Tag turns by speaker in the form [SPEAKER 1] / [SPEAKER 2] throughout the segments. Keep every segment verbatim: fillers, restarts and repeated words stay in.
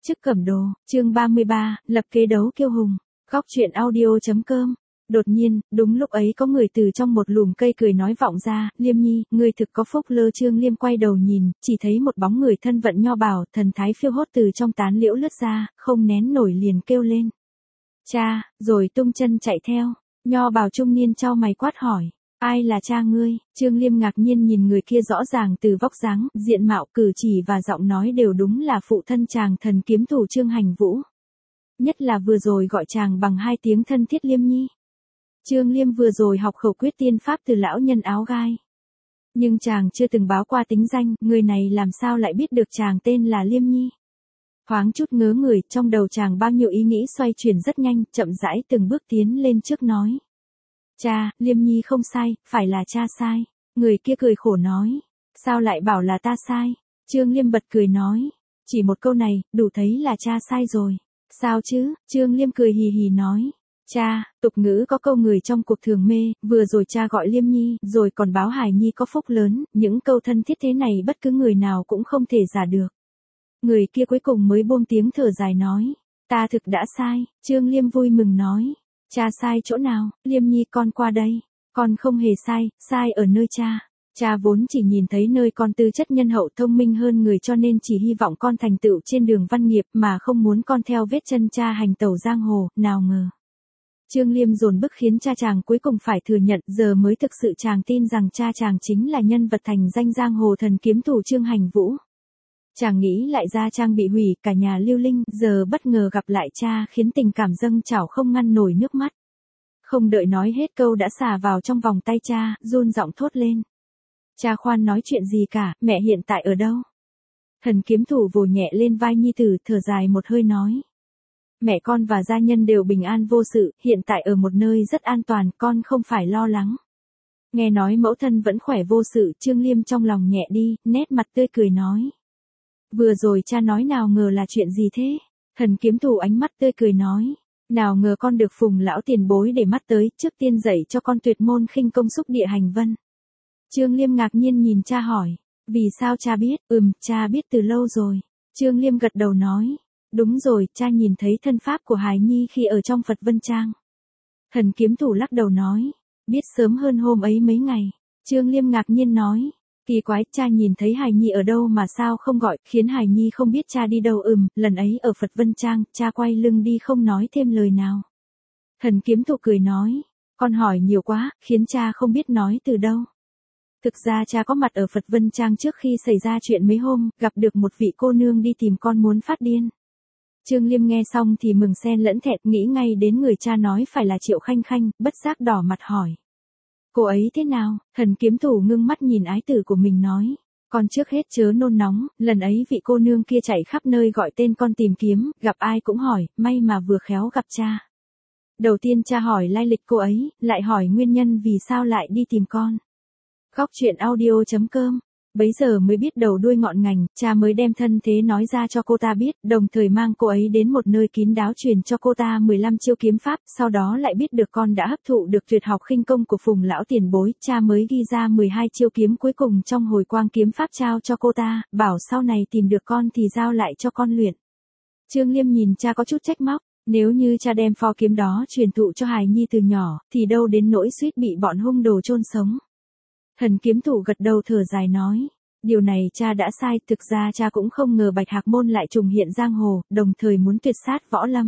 [SPEAKER 1] Chức Cẩm Đồ, chương ba mươi ba, lập kế đấu kiêu hùng. Góc truyện audio chấm com. Đột nhiên, đúng lúc ấy có người từ trong một lùm cây cười nói vọng ra, Liêm Nhi, ngươi thực có phúc. Lơ Trương Liêm quay đầu nhìn, chỉ thấy một bóng người thân vận nho bào, thần thái phiêu hốt từ trong tán liễu lướt ra, không nén nổi liền kêu lên. Cha, rồi tung chân chạy theo. Nho bào trung niên chau mày quát hỏi. Ai là cha ngươi? Trương Liêm ngạc nhiên nhìn người kia, rõ ràng từ vóc dáng, diện mạo, cử chỉ và giọng nói đều đúng là phụ thân chàng thần kiếm thủ Trương Hành Vũ. Nhất là vừa rồi gọi chàng bằng hai tiếng thân thiết Liêm Nhi. Trương Liêm vừa rồi học khẩu quyết tiên pháp từ lão nhân áo gai. Nhưng chàng chưa từng báo qua tính danh, người này làm sao lại biết được chàng tên là Liêm Nhi. Thoáng chút ngớ người, trong đầu chàng bao nhiêu ý nghĩ xoay chuyển rất nhanh, chậm rãi từng bước tiến lên trước nói. Cha, Liêm Nhi không sai, phải là cha sai. Người kia cười khổ nói. Sao lại bảo là ta sai? Trương Liêm bật cười nói. Chỉ một câu này, đủ thấy là cha sai rồi. Sao chứ? Trương Liêm cười hì hì nói. Cha, tục ngữ có câu người trong cuộc thường mê, vừa rồi cha gọi Liêm Nhi, rồi còn báo Hải Nhi có phúc lớn, những câu thân thiết thế này bất cứ người nào cũng không thể giả được. Người kia cuối cùng mới buông tiếng thở dài nói. Ta thực đã sai. Trương Liêm vui mừng nói. Cha sai chỗ nào? Liêm Nhi, con qua đây. Con không hề sai, sai ở nơi cha. Cha vốn chỉ nhìn thấy nơi con tư chất nhân hậu thông minh hơn người, cho nên chỉ hy vọng con thành tựu trên đường văn nghiệp, mà không muốn con theo vết chân cha hành tẩu giang hồ, nào ngờ. Trương Liêm dồn bức khiến cha chàng cuối cùng phải thừa nhận, giờ mới thực sự chàng tin rằng cha chàng chính là nhân vật thành danh giang hồ thần kiếm thủ Trương Hành Vũ. Chàng nghĩ lại gia trang bị hủy, cả nhà lưu linh, giờ bất ngờ gặp lại cha khiến tình cảm dâng trào không ngăn nổi nước mắt. Không đợi nói hết câu đã xả vào trong vòng tay cha, run giọng thốt lên. Cha khoan nói chuyện gì cả, mẹ hiện tại ở đâu? Thần kiếm thủ vồ nhẹ lên vai nhi tử, thở dài một hơi nói. Mẹ con và gia nhân đều bình an vô sự, hiện tại ở một nơi rất an toàn, con không phải lo lắng. Nghe nói mẫu thân vẫn khỏe vô sự, Trương Liêm trong lòng nhẹ đi, nét mặt tươi cười nói. Vừa rồi cha nói nào ngờ là chuyện gì thế? Thần kiếm thủ ánh mắt tươi cười nói. Nào ngờ con được Phùng lão tiền bối để mắt tới, trước tiên dạy cho con tuyệt môn khinh công xúc địa hành vân. Trương Liêm ngạc nhiên nhìn cha hỏi. Vì sao cha biết? Ừm, cha biết từ lâu rồi. Trương Liêm gật đầu nói. Đúng rồi, cha nhìn thấy thân pháp của Hải Nhi khi ở trong Phật Vân Trang. Thần kiếm thủ lắc đầu nói. Biết sớm hơn hôm ấy mấy ngày. Trương Liêm ngạc nhiên nói. Kỳ quái, cha nhìn thấy Hải Nhi ở đâu mà sao không gọi, khiến Hải Nhi không biết cha đi đâu. Ừm, lần ấy ở Phật Vân Trang, cha quay lưng đi không nói thêm lời nào. Thần kiếm thủ cười nói, con hỏi nhiều quá, khiến cha không biết nói từ đâu. Thực ra cha có mặt ở Phật Vân Trang trước khi xảy ra chuyện mấy hôm, gặp được một vị cô nương đi tìm con muốn phát điên. Trương Liêm nghe xong thì mừng xen lẫn thẹn, nghĩ ngay đến người cha nói phải là Triệu Khanh Khanh, bất giác đỏ mặt hỏi. Cô ấy thế nào? Thần kiếm thủ ngưng mắt nhìn ái tử của mình nói. Con trước hết chớ nôn nóng, lần ấy vị cô nương kia chạy khắp nơi gọi tên con tìm kiếm, gặp ai cũng hỏi, may mà vừa khéo gặp cha. Đầu tiên cha hỏi lai lịch cô ấy, lại hỏi nguyên nhân vì sao lại đi tìm con. Góc truyện audio chấm com. Bấy giờ mới biết đầu đuôi ngọn ngành, cha mới đem thân thế nói ra cho cô ta biết, đồng thời mang cô ấy đến một nơi kín đáo truyền cho cô ta mười lăm chiêu kiếm pháp, sau đó lại biết được con đã hấp thụ được tuyệt học khinh công của Phùng lão tiền bối, cha mới ghi ra mười hai chiêu kiếm cuối cùng trong hồi quang kiếm pháp trao cho cô ta, bảo sau này tìm được con thì giao lại cho con luyện. Trương Liêm nhìn cha có chút trách móc, nếu như cha đem pho kiếm đó truyền thụ cho Hải Nhi từ nhỏ, thì đâu đến nỗi suýt bị bọn hung đồ chôn sống. Thần kiếm thủ gật đầu thở dài nói, điều này cha đã sai, thực ra cha cũng không ngờ Bạch Hạc Môn lại trùng hiện giang hồ, đồng thời muốn tuyệt sát võ lâm.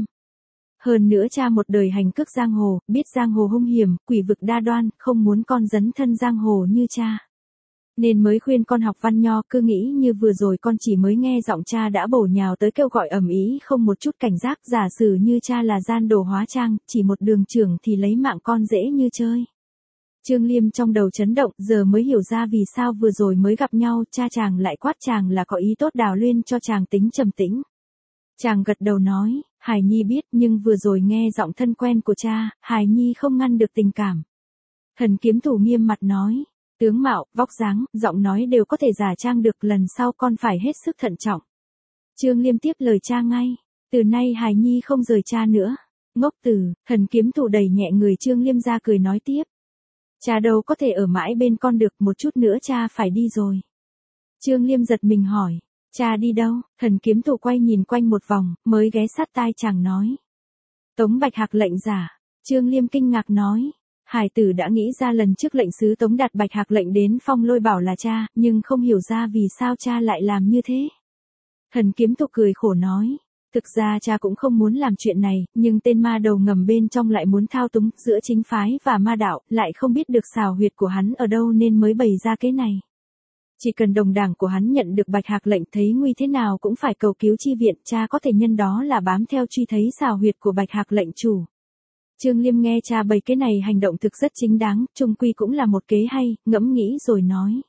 [SPEAKER 1] Hơn nữa cha một đời hành cước giang hồ, biết giang hồ hung hiểm, quỷ vực đa đoan, không muốn con dấn thân giang hồ như cha. Nên mới khuyên con học văn nho, cứ nghĩ như vừa rồi con chỉ mới nghe giọng cha đã bổ nhào tới kêu gọi ầm ĩ, không một chút cảnh giác, giả sử như cha là gian đồ hóa trang, chỉ một đường trưởng thì lấy mạng con dễ như chơi. Trương Liêm trong đầu chấn động, giờ mới hiểu ra vì sao vừa rồi mới gặp nhau, cha chàng lại quát chàng là có ý tốt đào luyên cho chàng tính trầm tĩnh. Chàng gật đầu nói, Hải Nhi biết, nhưng vừa rồi nghe giọng thân quen của cha, Hải Nhi không ngăn được tình cảm. Thần kiếm thủ nghiêm mặt nói, tướng mạo, vóc dáng, giọng nói đều có thể giả trang được, lần sau con phải hết sức thận trọng. Trương Liêm tiếp lời cha ngay, từ nay Hải Nhi không rời cha nữa. Ngốc tử, thần kiếm thủ đẩy nhẹ người Trương Liêm ra cười nói tiếp. Cha đâu có thể ở mãi bên con được, một chút nữa cha phải đi rồi. Trương Liêm giật mình hỏi, Cha đi đâu? Thần kiếm thủ quay nhìn quanh một vòng, mới ghé sát tai chàng nói. Tống Bạch Hạc lệnh giả. Trương Liêm kinh ngạc nói. Hải tử đã nghĩ ra lần trước lệnh sứ Tống đặt Bạch Hạc lệnh đến Phong Lôi bảo là cha, nhưng không hiểu ra vì sao cha lại làm như thế. Thần kiếm thủ cười khổ nói. Thực ra cha cũng không muốn làm chuyện này, nhưng tên ma đầu ngầm bên trong lại muốn thao túng giữa chính phái và ma đạo, lại không biết được xào huyệt của hắn ở đâu nên mới bày ra cái này. Chỉ cần đồng đảng của hắn nhận được Bạch Hạc lệnh thấy nguy thế nào cũng phải cầu cứu chi viện, cha có thể nhân đó là bám theo truy thấy xào huyệt của Bạch Hạc lệnh chủ. Trương Liêm nghe cha bày cái này hành động thực rất chính đáng, chung quy cũng là một kế hay, ngẫm nghĩ rồi nói.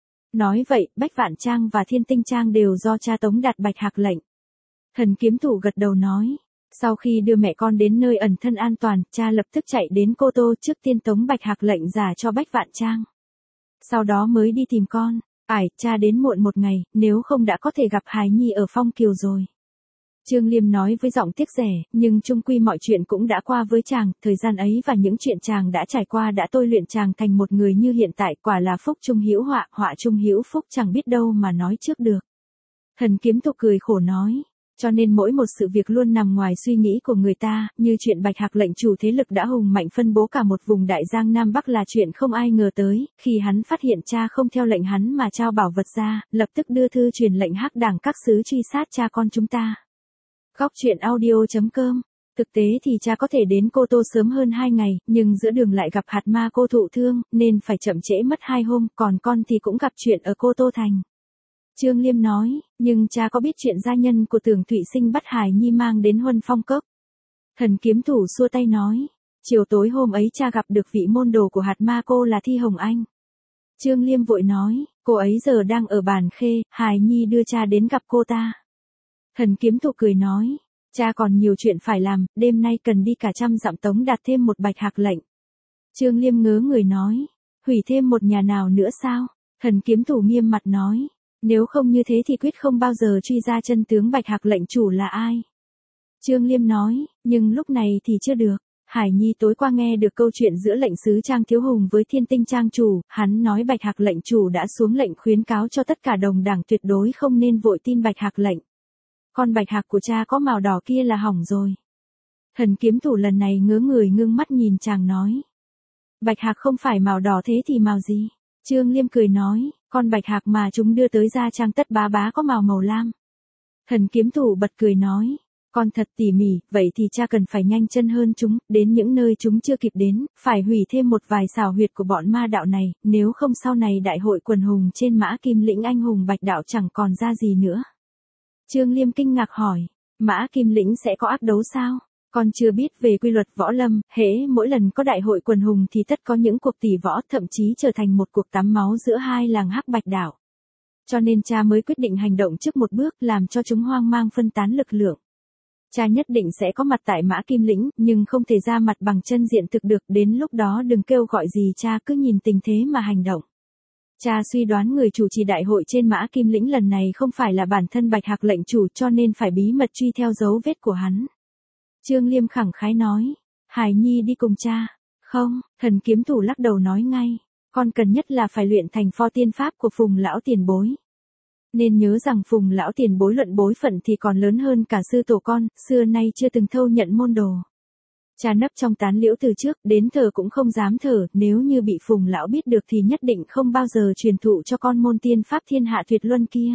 [SPEAKER 1] Nói vậy, Bách Vạn Trang và Thiên Tinh Trang đều do cha Tống đặt Bạch Hạc lệnh. Thần kiếm thủ gật đầu nói. Sau khi đưa mẹ con đến nơi ẩn thân an toàn, cha lập tức chạy đến Cô Tô trước tiên Tống Bạch Hạc lệnh giả cho Bách Vạn Trang. Sau đó mới đi tìm con. Ải, cha đến muộn một ngày, nếu không đã có thể gặp hài nhi ở Phong Kiều rồi. Trương Liêm nói với giọng tiếc rẻ, nhưng chung quy mọi chuyện cũng đã qua với chàng, thời gian ấy và những chuyện chàng đã trải qua đã tôi luyện chàng thành một người như hiện tại, quả là phúc trung hữu họa, họa trung hữu phúc, chẳng biết đâu mà nói trước được. Thần kiếm thủ cười khổ nói. Cho nên mỗi một sự việc luôn nằm ngoài suy nghĩ của người ta, như chuyện Bạch Hạc lệnh chủ thế lực đã hùng mạnh phân bố cả một vùng đại giang Nam Bắc là chuyện không ai ngờ tới, khi hắn phát hiện cha không theo lệnh hắn mà trao bảo vật ra, lập tức đưa thư truyền lệnh hắc đảng các xứ truy sát cha con chúng ta. Góc truyện audio chấm com. Thực tế thì cha có thể đến Cô Tô sớm hơn hai ngày, nhưng giữa đường lại gặp hạt ma cô thụ thương, nên phải chậm trễ mất hai hôm, còn con thì cũng gặp chuyện ở Cô Tô Thành. Trương Liêm nói, nhưng cha có biết chuyện gia nhân của Tưởng Thụy Sinh bắt hài nhi mang đến Huân Phong Cốc. Thần kiếm thủ xua tay nói, chiều tối hôm ấy cha gặp được vị môn đồ của hạt ma cô là Thi Hồng Anh. Trương Liêm vội nói, cô ấy giờ đang ở Bàn Khê, hài nhi đưa cha đến gặp cô ta. Thần kiếm thủ cười nói, cha còn nhiều chuyện phải làm, đêm nay cần đi cả trăm dặm Tống đạt thêm một Bạch Hạc lệnh. Trương Liêm ngớ người nói, hủy thêm một nhà nào nữa sao? Thần kiếm thủ nghiêm mặt nói. Nếu không như thế thì quyết không bao giờ truy ra chân tướng Bạch Hạc lệnh chủ là ai. Trương Liêm nói, nhưng lúc này thì chưa được. Hải Nhi tối qua nghe được câu chuyện giữa lệnh sứ Trang Thiếu Hùng với Thiên Tinh Trang chủ, hắn nói Bạch Hạc lệnh chủ đã xuống lệnh khuyến cáo cho tất cả đồng đảng tuyệt đối không nên vội tin Bạch Hạc lệnh. Con Bạch Hạc của cha có màu đỏ kia là hỏng rồi. Thần kiếm thủ lần này ngớ người ngưng mắt nhìn chàng nói. Bạch Hạc không phải màu đỏ thế thì màu gì? Trương Liêm cười nói, con Bạch Hạc mà chúng đưa tới Gia Trang tất bá bá có màu màu lam. Thần kiếm thủ bật cười nói, con thật tỉ mỉ, vậy thì cha cần phải nhanh chân hơn chúng, đến những nơi chúng chưa kịp đến, phải hủy thêm một vài xào huyệt của bọn ma đạo này, nếu không sau này đại hội quần hùng trên Mã Kim Lĩnh anh hùng Bạch đạo chẳng còn ra gì nữa. Trương Liêm kinh ngạc hỏi, Mã Kim Lĩnh sẽ có ác đấu sao? Con chưa biết về quy luật võ lâm, hễ mỗi lần có đại hội quần hùng thì tất có những cuộc tỷ võ, thậm chí trở thành một cuộc tắm máu giữa hai làng Hắc Bạch đảo. Cho nên cha mới quyết định hành động trước một bước, làm cho chúng hoang mang phân tán lực lượng. Cha nhất định sẽ có mặt tại Mã Kim Lĩnh, nhưng không thể ra mặt bằng chân diện thực được, đến lúc đó đừng kêu gọi gì, cha cứ nhìn tình thế mà hành động. Cha suy đoán người chủ trì đại hội trên Mã Kim Lĩnh lần này không phải là bản thân Bạch Hạc lệnh chủ, cho nên phải bí mật truy theo dấu vết của hắn. Trương Liêm khẳng khái nói, Hải Nhi đi cùng cha. Không, thần kiếm thủ lắc đầu nói ngay, con cần nhất là phải luyện thành pho tiên pháp của Phùng lão tiền bối. Nên nhớ rằng Phùng lão tiền bối luận bối phận thì còn lớn hơn cả sư tổ con, xưa nay chưa từng thâu nhận môn đồ. Cha nấp trong tán liễu từ trước, đến thờ cũng không dám thở, nếu như bị Phùng lão biết được thì nhất định không bao giờ truyền thụ cho con môn tiên pháp thiên hạ tuyệt luân kia.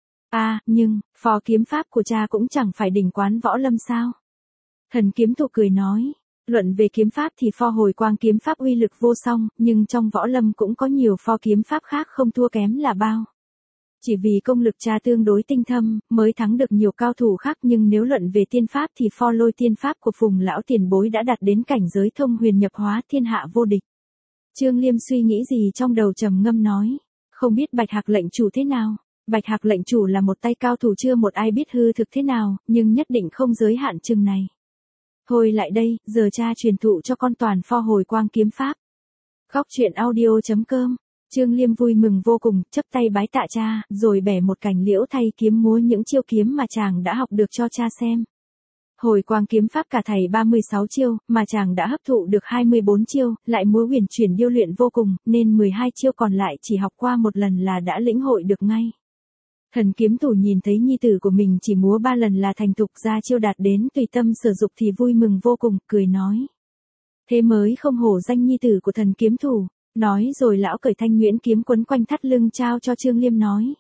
[SPEAKER 1] À, nhưng, phò kiếm pháp của cha cũng chẳng phải đỉnh quán võ lâm sao? Thần kiếm thủ cười nói, luận về kiếm pháp thì pho hồi quang kiếm pháp uy lực vô song, nhưng trong võ lâm cũng có nhiều pho kiếm pháp khác không thua kém là bao. Chỉ vì công lực cha tương đối tinh thâm, mới thắng được nhiều cao thủ khác, nhưng nếu luận về tiên pháp thì pho lôi tiên pháp của Phùng lão tiền bối đã đạt đến cảnh giới thông huyền nhập hóa, thiên hạ vô địch. Trương Liêm suy nghĩ gì trong đầu trầm ngâm nói, không biết Bạch Hạc lệnh chủ thế nào. Bạch Hạc lệnh chủ là một tay cao thủ chưa một ai biết hư thực thế nào, nhưng nhất định không giới hạn chừng này. Thôi lại đây, giờ cha truyền thụ cho con toàn pho hồi quang kiếm pháp. Góc truyện audio chấm com. Trương Liêm vui mừng vô cùng, chấp tay bái tạ cha, rồi bẻ một cành liễu thay kiếm múa những chiêu kiếm mà chàng đã học được cho cha xem. Hồi quang kiếm pháp cả thầy ba mươi sáu chiêu, mà chàng đã hấp thụ được hai mươi bốn chiêu, lại múa huyền chuyển điêu luyện vô cùng, nên mười hai chiêu còn lại chỉ học qua một lần là đã lĩnh hội được ngay. Thần kiếm thủ nhìn thấy nhi tử của mình chỉ múa ba lần là thành thục ra chiêu đạt đến tùy tâm sử dụng thì vui mừng vô cùng, cười nói. Thế mới không hổ danh nhi tử của thần kiếm thủ, nói rồi lão cởi thanh nhuyễn kiếm quấn quanh thắt lưng trao cho Trương Liêm nói.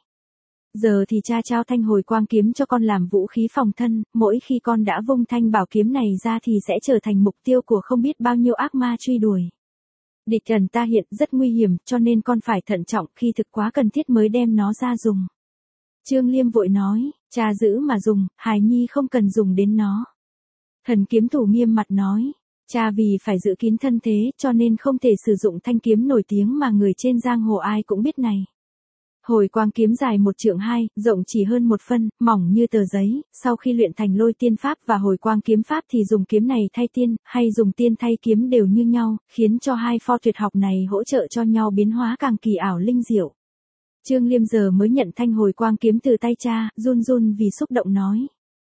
[SPEAKER 1] Giờ thì cha trao thanh hồi quang kiếm cho con làm vũ khí phòng thân, mỗi khi con đã vung thanh bảo kiếm này ra thì sẽ trở thành mục tiêu của không biết bao nhiêu ác ma truy đuổi. Địch gần ta hiện rất nguy hiểm cho nên con phải thận trọng, khi thực quá cần thiết mới đem nó ra dùng. Trương Liêm vội nói, cha giữ mà dùng, hài nhi không cần dùng đến nó. Thần kiếm thủ nghiêm mặt nói, cha vì phải giữ kín thân thế cho nên không thể sử dụng thanh kiếm nổi tiếng mà người trên giang hồ ai cũng biết này. Hồi quang kiếm dài một trượng hai, rộng chỉ hơn một phân, mỏng như tờ giấy, sau khi luyện thành lôi tiên pháp và hồi quang kiếm pháp thì dùng kiếm này thay tiên, hay dùng tiên thay kiếm đều như nhau, khiến cho hai pho tuyệt học này hỗ trợ cho nhau biến hóa càng kỳ ảo linh diệu. Trương Liêm giờ mới nhận thanh hồi quang kiếm từ tay cha, run run vì xúc động nói.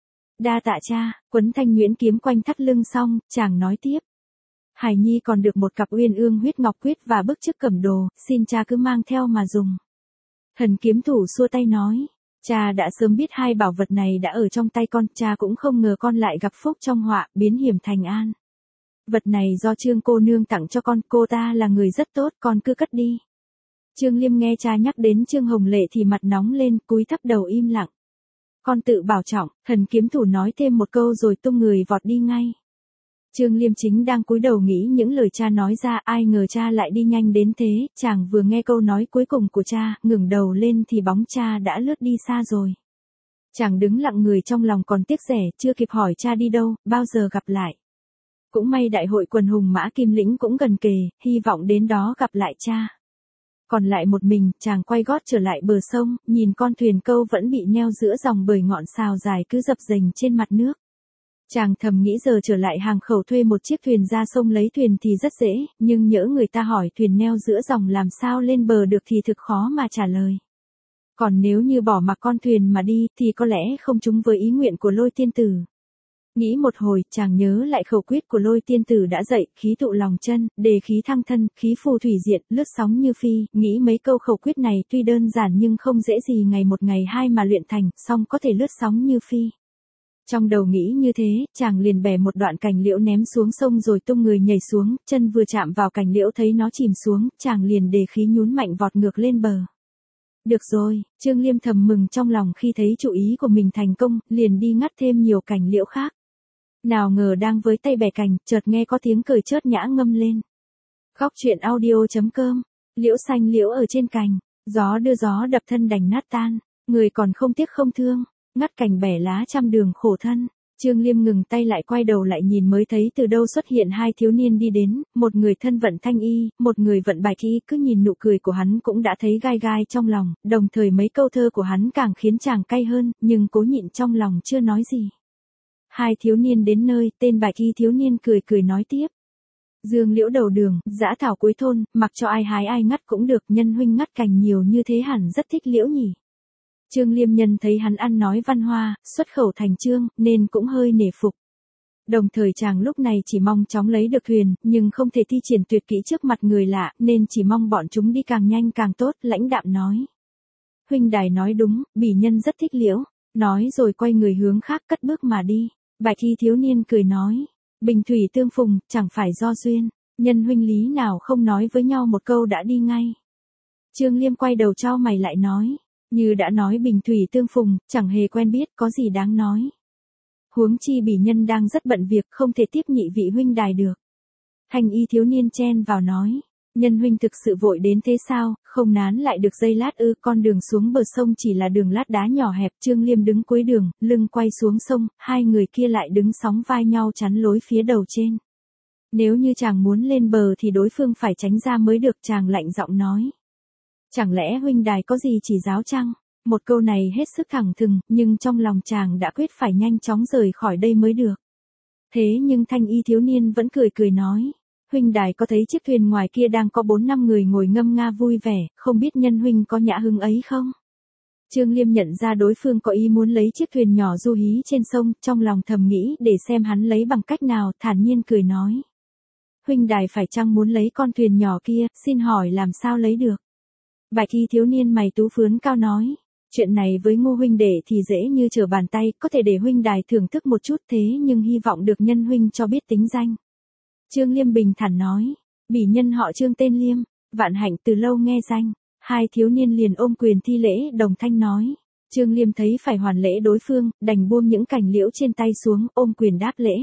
[SPEAKER 1] Đa tạ cha, quấn thanh nhuyễn kiếm quanh thắt lưng xong, chàng nói tiếp. Hải nhi còn được một cặp uyên ương huyết ngọc quyết và bức chức cẩm đồ, xin cha cứ mang theo mà dùng. Thần kiếm thủ xua tay nói, cha đã sớm biết hai bảo vật này đã ở trong tay con, cha cũng không ngờ con lại gặp phúc trong họa, biến hiểm thành an. Vật này do Trương cô nương tặng cho con, cô ta là người rất tốt, con cứ cất đi. Trương Liêm nghe cha nhắc đến Trương Hồng Lệ thì mặt nóng lên, cúi thấp đầu im lặng. Con tự bảo trọng, thần kiếm thủ nói thêm một câu rồi tung người vọt đi ngay. Trương Liêm chính đang cúi đầu nghĩ những lời cha nói ra, ai ngờ cha lại đi nhanh đến thế, chàng vừa nghe câu nói cuối cùng của cha, ngẩng đầu lên thì bóng cha đã lướt đi xa rồi. Chàng đứng lặng người trong lòng còn tiếc rẻ, chưa kịp hỏi cha đi đâu, bao giờ gặp lại. Cũng may đại hội quần hùng mã Kim Lĩnh cũng gần kề, hy vọng đến đó gặp lại cha. Còn lại một mình, chàng quay gót trở lại bờ sông, nhìn con thuyền câu vẫn bị neo giữa dòng bời ngọn sào dài cứ dập dềnh trên mặt nước. Chàng thầm nghĩ giờ trở lại hàng khẩu thuê một chiếc thuyền ra sông lấy thuyền thì rất dễ, nhưng nhỡ người ta hỏi thuyền neo giữa dòng làm sao lên bờ được thì thực khó mà trả lời. Còn nếu như bỏ mặc con thuyền mà đi thì có lẽ không trúng với ý nguyện của Lôi tiên tử. Nghĩ một hồi, chàng nhớ lại khẩu quyết của Lôi tiên tử đã dạy, khí tụ lòng chân, đề khí thăng thân, khí phù thủy diện, lướt sóng như phi, nghĩ mấy câu khẩu quyết này tuy đơn giản nhưng không dễ gì ngày một ngày hai mà luyện thành, song có thể lướt sóng như phi. Trong đầu nghĩ như thế, chàng liền bẻ một đoạn cành liễu ném xuống sông rồi tung người nhảy xuống, chân vừa chạm vào cành liễu thấy nó chìm xuống, chàng liền đề khí nhún mạnh vọt ngược lên bờ. Được rồi, Trương Liêm thầm mừng trong lòng khi thấy chủ ý của mình thành công, liền đi ngắt thêm nhiều cành liễu khác. Nào ngờ đang với tay bẻ cành, chợt nghe có tiếng cười chớt nhã ngâm lên. Góc truyện audio chấm com, liễu xanh liễu ở trên cành, gió đưa gió đập thân đành nát tan, người còn không tiếc không thương. Ngắt cành bẻ lá trăm đường khổ thân. Trương Liêm ngừng tay lại quay đầu lại nhìn mới thấy từ đâu xuất hiện hai thiếu niên đi đến, một người thân vận thanh y, một người vận bạch y, cứ nhìn nụ cười của hắn cũng đã thấy gai gai trong lòng, đồng thời mấy câu thơ của hắn càng khiến chàng cay hơn, nhưng cố nhịn trong lòng chưa nói gì. Hai thiếu niên đến nơi, tên bạch y thiếu niên cười cười nói tiếp. Dương liễu đầu đường, dã thảo cuối thôn, mặc cho ai hái ai ngắt cũng được, nhân huynh ngắt cành nhiều như thế hẳn rất thích liễu nhỉ. Trương Liêm nhân thấy hắn ăn nói văn hoa, xuất khẩu thành chương, nên cũng hơi nể phục. Đồng thời chàng lúc này chỉ mong chóng lấy được thuyền, nhưng không thể thi triển tuyệt kỹ trước mặt người lạ, nên chỉ mong bọn chúng đi càng nhanh càng tốt, lãnh đạm nói. Huynh đài nói đúng, bỉ nhân rất thích liễu, nói rồi quay người hướng khác cất bước mà đi. Bạch y thiếu niên cười nói, bình thủy tương phùng, chẳng phải do duyên, nhân huynh lý nào không nói với nhau một câu đã đi ngay. Trương Liêm quay đầu chau mày lại nói. Như đã nói bình thủy tương phùng, chẳng hề quen biết, có gì đáng nói. Huống chi bỉ nhân đang rất bận việc, không thể tiếp nhị vị huynh đài được. Thanh y thiếu niên chen vào nói, nhân huynh thực sự vội đến thế sao, không nán lại được giây lát ư, con đường xuống bờ sông chỉ là đường lát đá nhỏ hẹp. Trương Liêm đứng cuối đường, lưng quay xuống sông, hai người kia lại đứng sóng vai nhau chắn lối phía đầu trên. Nếu như chàng muốn lên bờ thì đối phương phải tránh ra mới được, chàng lạnh giọng nói. Chẳng lẽ huynh đài có gì chỉ giáo chăng? Một câu này hết sức thẳng thừng, nhưng trong lòng chàng đã quyết phải nhanh chóng rời khỏi đây mới được. Thế nhưng thanh y thiếu niên vẫn cười cười nói, huynh đài có thấy chiếc thuyền ngoài kia đang có bốn năm người ngồi ngâm nga vui vẻ, không biết nhân huynh có nhã hứng ấy không? Trương Liêm nhận ra đối phương có ý muốn lấy chiếc thuyền nhỏ du hí trên sông, trong lòng thầm nghĩ để xem hắn lấy bằng cách nào, thản nhiên cười nói. Huynh đài phải chăng muốn lấy con thuyền nhỏ kia, xin hỏi làm sao lấy được? Bạch y thiếu niên mày tú phướn cao nói, Chuyện này với Ngô huynh đệ thì dễ như trở bàn tay, có thể để huynh đài thưởng thức một chút thế nhưng hy vọng được nhân huynh cho biết tính danh. Trương Liêm bình thản nói, bỉ nhân họ Trương tên Liêm, vạn hạnh từ lâu nghe danh. Hai thiếu niên liền ôm quyền thi lễ đồng thanh nói. Trương Liêm thấy phải hoàn lễ đối phương, đành buông những cành liễu trên tay xuống, ôm quyền đáp lễ.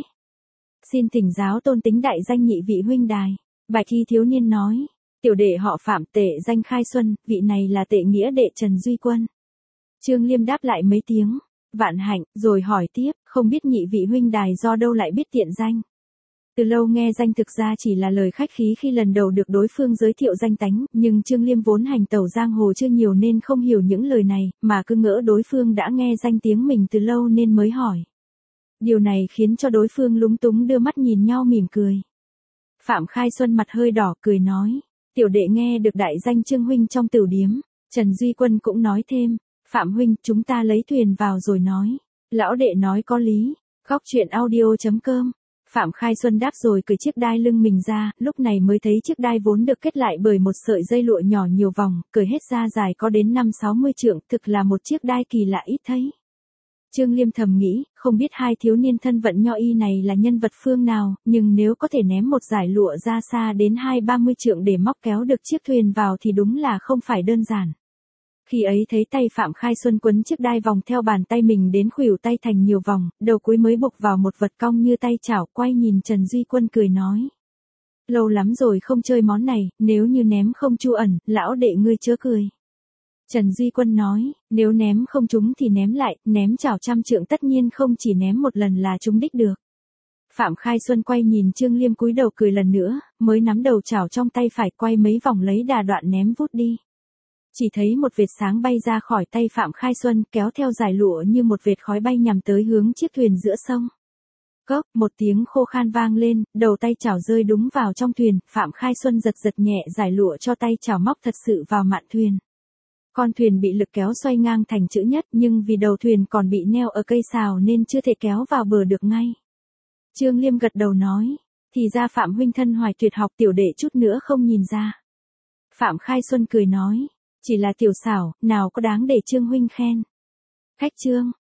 [SPEAKER 1] Xin thỉnh giáo tôn tính đại danh nhị vị huynh đài. Bạch y thiếu niên nói, tiểu đệ họ Phạm, tệ danh Khai Xuân, vị này là tệ nghĩa đệ Trần Duy Quân. Trương Liêm đáp lại mấy tiếng, vạn hạnh, rồi hỏi tiếp, không biết nhị vị huynh đài do đâu lại biết tiện danh. Từ lâu nghe danh thực ra chỉ là lời khách khí khi lần đầu được đối phương giới thiệu danh tánh, nhưng Trương Liêm vốn hành tẩu giang hồ chưa nhiều nên không hiểu những lời này, mà cứ ngỡ đối phương đã nghe danh tiếng mình từ lâu nên mới hỏi. Điều này khiến cho đối phương lúng túng đưa mắt nhìn nhau mỉm cười. Phạm Khai Xuân mặt hơi đỏ cười nói, tiểu đệ nghe được đại danh Trương huynh trong tửu điếm. Trần Duy Quân cũng nói thêm, Phạm huynh, chúng ta lấy thuyền vào rồi nói. Lão đệ nói có lý. Góc truyện audio chấm com. Phạm Khai Xuân đáp rồi cởi chiếc đai lưng mình ra, lúc này mới thấy chiếc đai vốn được kết lại bởi một sợi dây lụa nhỏ nhiều vòng, cởi hết ra dài có đến năm sáu mươi trượng, thực là một chiếc đai kỳ lạ ít thấy. Trương Liêm thầm nghĩ, không biết hai thiếu niên thân vận nho y này là nhân vật phương nào, nhưng nếu có thể ném một dải lụa ra xa đến hai ba mươi trượng để móc kéo được chiếc thuyền vào thì đúng là không phải đơn giản. Khi ấy thấy tay Phạm Khai Xuân quấn chiếc đai vòng theo bàn tay mình đến khuỷu tay thành nhiều vòng, đầu cuối mới buộc vào một vật cong như tay chảo, quay nhìn Trần Duy Quân cười nói. Lâu lắm rồi không chơi món này, nếu như ném không chu ẩn, lão đệ ngươi chớ cười. Trần Duy Quân nói, nếu ném không trúng thì ném lại, ném chảo trăm trượng tất nhiên không chỉ ném một lần là trúng đích được. Phạm Khai Xuân quay nhìn Trương Liêm cúi đầu cười lần nữa, mới nắm đầu chảo trong tay phải quay mấy vòng lấy đà đoạn ném vút đi. Chỉ thấy một vệt sáng bay ra khỏi tay Phạm Khai Xuân kéo theo dải lụa như một vệt khói bay nhằm tới hướng chiếc thuyền giữa sông. Cốc, một tiếng khô khan vang lên, đầu tay chảo rơi đúng vào trong thuyền, Phạm Khai Xuân giật giật nhẹ dải lụa cho tay chảo móc thật sự vào mạn thuyền. Con thuyền bị lực kéo xoay ngang thành chữ nhất nhưng vì đầu thuyền còn bị neo ở cây sào nên chưa thể kéo vào bờ được ngay. Trương Liêm gật đầu nói, thì ra Phạm huynh thân hoài tuyệt học, tiểu đệ chút nữa không nhìn ra. Phạm Khai Xuân cười nói, chỉ là tiểu xảo, nào có đáng để Trương huynh khen. Khách Trương,